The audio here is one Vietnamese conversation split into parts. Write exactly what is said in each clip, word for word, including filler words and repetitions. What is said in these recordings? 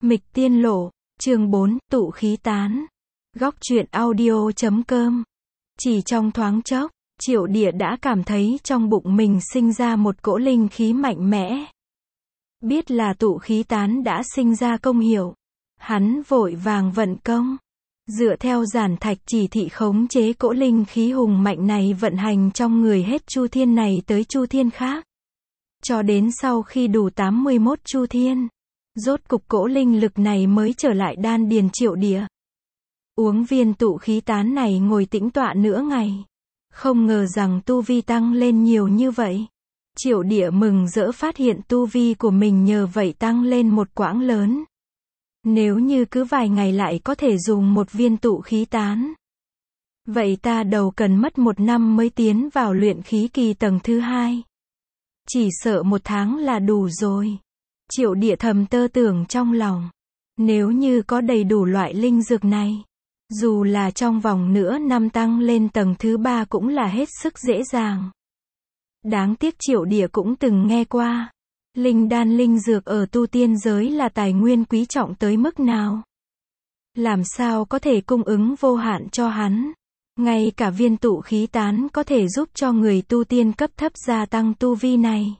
Mịch Tiên Lộ, chương bốn, tụ khí tán. Góc truyện audio chấm com. Chỉ trong thoáng chốc, Triệu Địa đã cảm thấy trong bụng mình sinh ra một cỗ linh khí mạnh mẽ. Biết là tụ khí tán đã sinh ra công hiệu. Hắn vội vàng vận công. Dựa theo giản thạch chỉ thị khống chế cỗ linh khí hùng mạnh này vận hành trong người hết chu thiên này tới chu thiên khác. Cho đến sau khi đủ tám mươi mốt chu thiên, rốt cục cỗ linh lực này mới trở lại đan điền Triệu Địa. Uống viên tụ khí tán này ngồi tĩnh tọa nửa ngày. Không ngờ rằng tu vi tăng lên nhiều như vậy. Triệu Địa mừng rỡ phát hiện tu vi của mình nhờ vậy tăng lên một quãng lớn. Nếu như cứ vài ngày lại có thể dùng một viên tụ khí tán, vậy ta đầu cần mất một năm mới tiến vào luyện khí kỳ tầng thứ hai. Chỉ sợ một tháng là đủ rồi. Triệu Địa thầm tơ tưởng trong lòng. Nếu như có đầy đủ loại linh dược này, dù là trong vòng nửa năm tăng lên tầng thứ ba cũng là hết sức dễ dàng. Đáng tiếc Triệu Địa cũng từng nghe qua. Linh đan linh dược ở tu tiên giới là tài nguyên quý trọng tới mức nào. Làm sao có thể cung ứng vô hạn cho hắn. Ngay cả viên tụ khí tán có thể giúp cho người tu tiên cấp thấp gia tăng tu vi này.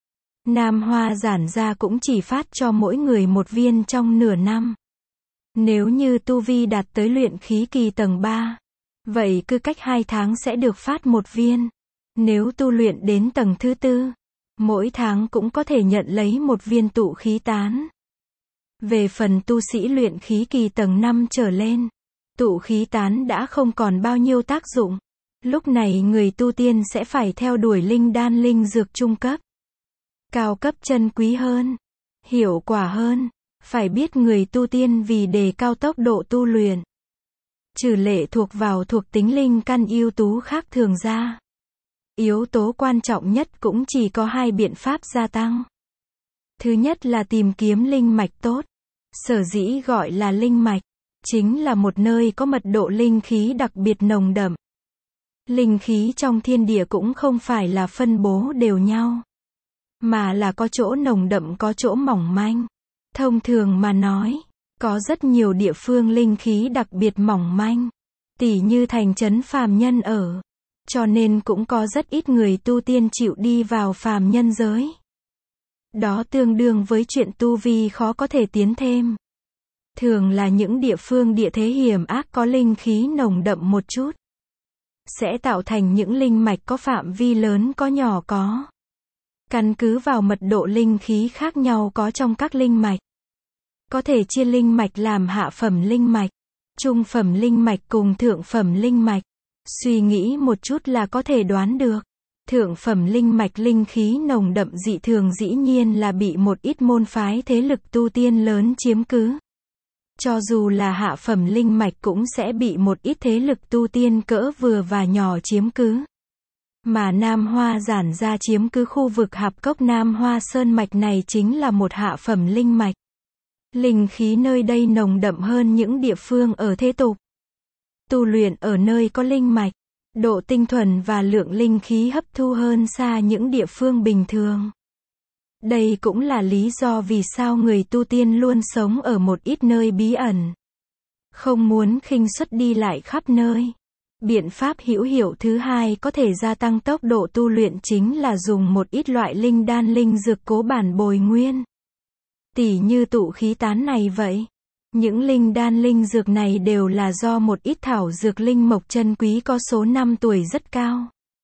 Nam Hoa giản gia cũng chỉ phát cho mỗi người một viên trong nửa năm. Nếu như tu vi đạt tới luyện khí kỳ tầng ba, vậy cứ cách hai tháng sẽ được phát một viên. Nếu tu luyện đến tầng thứ tư, mỗi tháng cũng có thể nhận lấy một viên tụ khí tán. Về phần tu sĩ luyện khí kỳ tầng năm trở lên, tụ khí tán đã không còn bao nhiêu tác dụng. Lúc này người tu tiên sẽ phải theo đuổi linh đan linh dược trung cấp. Cao cấp chân quý hơn, hiệu quả hơn. Phải biết người tu tiên vì đề cao tốc độ tu luyện, trừ lệ thuộc vào thuộc tính linh căn yếu tố khác thường ra, yếu tố quan trọng nhất cũng chỉ có hai biện pháp gia tăng. Thứ nhất là tìm kiếm linh mạch tốt. Sở dĩ gọi là linh mạch, chính là một nơi có mật độ linh khí đặc biệt nồng đậm. Linh khí trong thiên địa cũng không phải là phân bố đều nhau, mà là có chỗ nồng đậm có chỗ mỏng manh. Thông thường mà nói, có rất nhiều địa phương linh khí đặc biệt mỏng manh, tỉ như thành trấn phàm nhân ở. Cho nên cũng có rất ít người tu tiên chịu đi vào phàm nhân giới. Đó tương đương với chuyện tu vi khó có thể tiến thêm. Thường là những địa phương địa thế hiểm ác có linh khí nồng đậm một chút, sẽ tạo thành những linh mạch có phạm vi lớn có nhỏ có. Căn cứ vào mật độ linh khí khác nhau có trong các linh mạch, có thể chia linh mạch làm hạ phẩm linh mạch, trung phẩm linh mạch cùng thượng phẩm linh mạch. Suy nghĩ một chút là có thể đoán được. Thượng phẩm linh mạch linh khí nồng đậm dị thường dĩ nhiên là bị một ít môn phái thế lực tu tiên lớn chiếm cứ. Cho dù là hạ phẩm linh mạch cũng sẽ bị một ít thế lực tu tiên cỡ vừa và nhỏ chiếm cứ. Mà Nam Hoa giản gia chiếm cứ khu vực hạp cốc Nam Hoa Sơn mạch này chính là một hạ phẩm linh mạch. Linh khí nơi đây nồng đậm hơn những địa phương ở thế tục. Tu luyện ở nơi có linh mạch, độ tinh thuần và lượng linh khí hấp thu hơn xa những địa phương bình thường. Đây cũng là lý do vì sao người tu tiên luôn sống ở một ít nơi bí ẩn, không muốn khinh suất đi lại khắp nơi. Biện pháp hữu hiệu thứ hai có thể gia tăng tốc độ tu luyện chính là dùng một ít loại linh đan linh dược cố bản bồi nguyên. Tỉ như tụ khí tán này vậy. Những linh đan linh dược này đều là do một ít thảo dược linh mộc chân quý có số năm tuổi rất cao.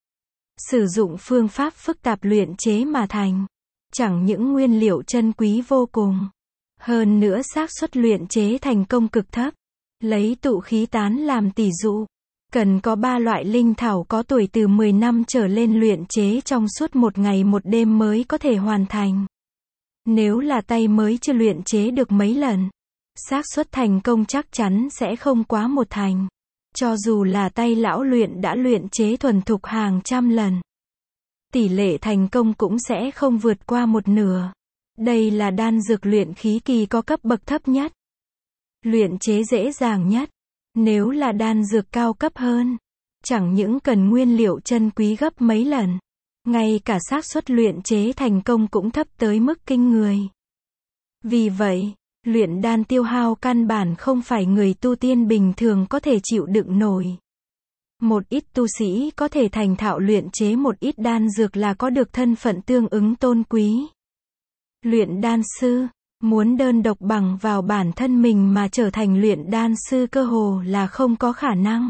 Sử dụng phương pháp phức tạp luyện chế mà thành. Chẳng những nguyên liệu chân quý vô cùng, hơn nữa xác suất luyện chế thành công cực thấp. Lấy tụ khí tán làm tỷ dụ, cần có ba loại linh thảo có tuổi từ mười năm trở lên luyện chế trong suốt một ngày một đêm mới có thể hoàn thành. Nếu là tay mới chưa luyện chế được mấy lần, xác suất thành công chắc chắn sẽ không quá một thành. Cho dù là tay lão luyện đã luyện chế thuần thục hàng trăm lần, tỷ lệ thành công cũng sẽ không vượt qua một nửa. Đây là đan dược luyện khí kỳ có cấp bậc thấp nhất, luyện chế dễ dàng nhất. Nếu là đan dược cao cấp hơn, chẳng những cần nguyên liệu chân quý gấp mấy lần, ngay cả xác suất luyện chế thành công cũng thấp tới mức kinh người. Vì vậy, Luyện đan tiêu hao căn bản không phải người tu tiên bình thường có thể chịu đựng nổi. Một ít tu sĩ có thể thành thạo luyện chế một ít đan dược là có được thân phận tương ứng tôn quý. Luyện đan sư, muốn đơn độc bằng vào bản thân mình mà trở thành luyện đan sư cơ hồ là không có khả năng.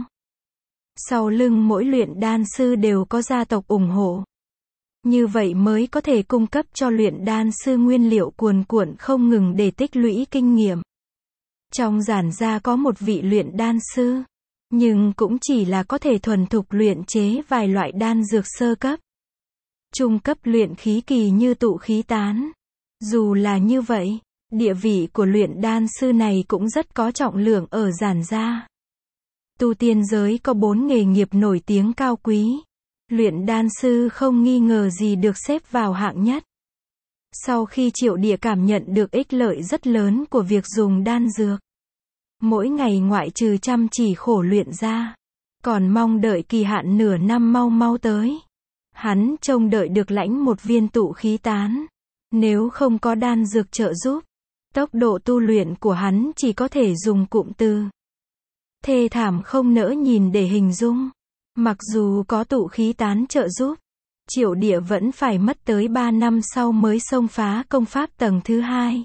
Sau lưng mỗi luyện đan sư đều có gia tộc ủng hộ. Như vậy mới có thể cung cấp cho luyện đan sư nguyên liệu cuồn cuộn không ngừng để tích lũy kinh nghiệm. Trong Giản gia có một vị luyện đan sư, nhưng cũng chỉ là có thể thuần thục luyện chế vài loại đan dược sơ cấp. Trung cấp luyện khí kỳ như tụ khí tán. Dù là như vậy, địa vị của luyện đan sư này cũng rất có trọng lượng ở Giản gia. Tu tiên giới có bốn nghề nghiệp nổi tiếng cao quý. Luyện đan sư không nghi ngờ gì được xếp vào hạng nhất. Sau khi Triệu Địa cảm nhận được ích lợi rất lớn của việc dùng đan dược, mỗi ngày ngoại trừ chăm chỉ khổ luyện ra, còn mong đợi kỳ hạn nửa năm mau mau tới. Hắn trông đợi được lãnh một viên tụ khí tán. Nếu không có đan dược trợ giúp, tốc độ tu luyện của hắn chỉ có thể dùng cụm từ thê thảm không nỡ nhìn để hình dung. Mặc dù có tụ khí tán trợ giúp, Triệu Địa vẫn phải mất tới ba năm sau mới xông phá công pháp tầng thứ hai.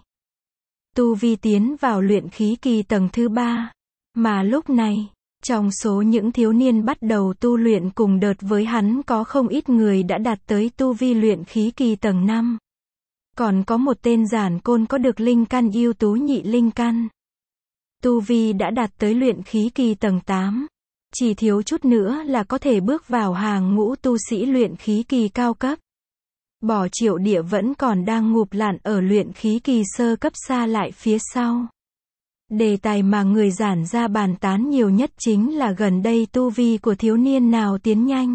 Tu vi tiến vào luyện khí kỳ tầng thứ ba. Mà lúc này, trong số những thiếu niên bắt đầu tu luyện cùng đợt với hắn có không ít người đã đạt tới tu vi luyện khí kỳ tầng năm. Còn có một tên Giản Côn có được linh căn ưu tú nhị linh căn. Tu vi đã đạt tới luyện khí kỳ tầng tám. Chỉ thiếu chút nữa là có thể bước vào hàng ngũ tu sĩ luyện khí kỳ cao cấp. Bỏ Triệu Địa vẫn còn đang ngụp lặn ở luyện khí kỳ sơ cấp xa lại phía sau. Đề tài mà người Giản gia bàn tán nhiều nhất chính là gần đây tu vi của thiếu niên nào tiến nhanh.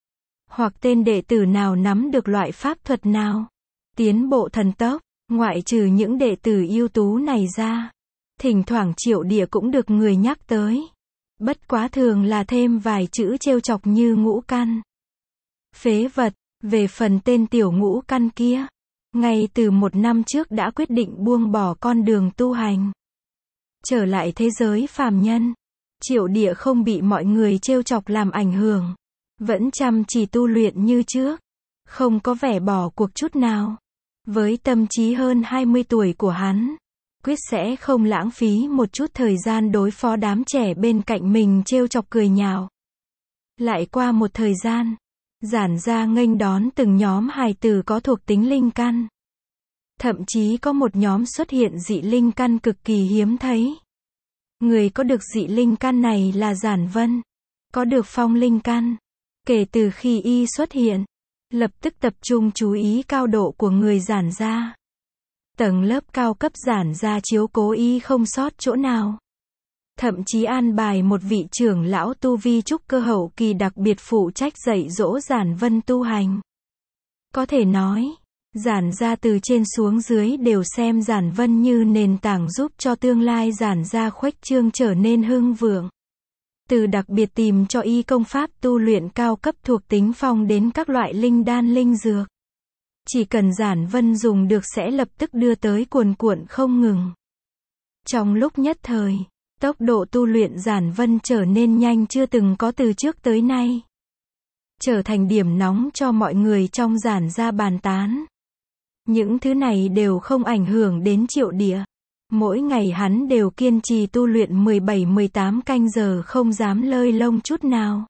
Hoặc tên đệ tử nào nắm được loại pháp thuật nào. Tiến bộ thần tốc, ngoại trừ những đệ tử ưu tú này ra. Thỉnh thoảng Triệu Địa cũng được người nhắc tới. Bất quá thường là thêm vài chữ trêu chọc như ngũ căn. Phế vật, về phần tên tiểu ngũ căn kia. Ngay từ một năm trước đã quyết định buông bỏ con đường tu hành. Trở lại thế giới phàm nhân. Triệu Địa không bị mọi người trêu chọc làm ảnh hưởng. Vẫn chăm chỉ tu luyện như trước. Không có vẻ bỏ cuộc chút nào. Với tâm trí hơn hai mươi tuổi của hắn, quyết sẽ không lãng phí một chút thời gian đối phó đám trẻ bên cạnh mình trêu chọc cười nhạo. Lại qua một thời gian, Giản gia nghênh đón từng nhóm hài tử có thuộc tính linh căn. Thậm chí có một nhóm xuất hiện dị linh căn cực kỳ hiếm thấy. Người có được dị linh căn này là Giản Vân, có được phong linh căn. Kể từ khi y xuất hiện, lập tức tập trung chú ý cao độ của người Giản gia. Tầng lớp cao cấp Giản gia chiếu cố y không sót chỗ nào. Thậm chí an bài một vị trưởng lão tu vi trúc cơ hậu kỳ đặc biệt phụ trách dạy dỗ Giản Vân tu hành. Có thể nói, Giản gia từ trên xuống dưới đều xem Giản Vân như nền tảng giúp cho tương lai Giản gia khuếch trương trở nên hưng vượng. Từ đặc biệt tìm cho y công pháp tu luyện cao cấp thuộc tính phong đến các loại linh đan linh dược. Chỉ cần Giản Vân dùng được sẽ lập tức đưa tới cuồn cuộn không ngừng. Trong lúc nhất thời, tốc độ tu luyện Giản Vân trở nên nhanh chưa từng có từ trước tới nay. Trở thành điểm nóng cho mọi người trong Giản gia bàn tán. Những thứ này đều không ảnh hưởng đến Triệu Địa. Mỗi ngày hắn đều kiên trì tu luyện mười bảy mười tám canh giờ không dám lơi lông chút nào.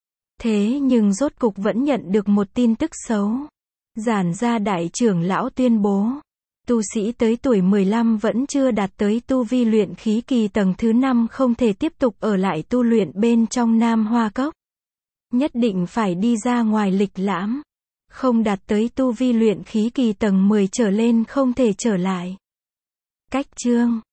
Thế nhưng rốt cục vẫn nhận được một tin tức xấu. Giản gia đại trưởng lão tuyên bố, tu sĩ tới tuổi mười lăm vẫn chưa đạt tới tu vi luyện khí kỳ tầng thứ năm không thể tiếp tục ở lại tu luyện bên trong Nam Hoa Cốc. Nhất định phải đi ra ngoài lịch lãm. Không đạt tới tu vi luyện khí kỳ tầng mười trở lên không thể trở lại. Cách chương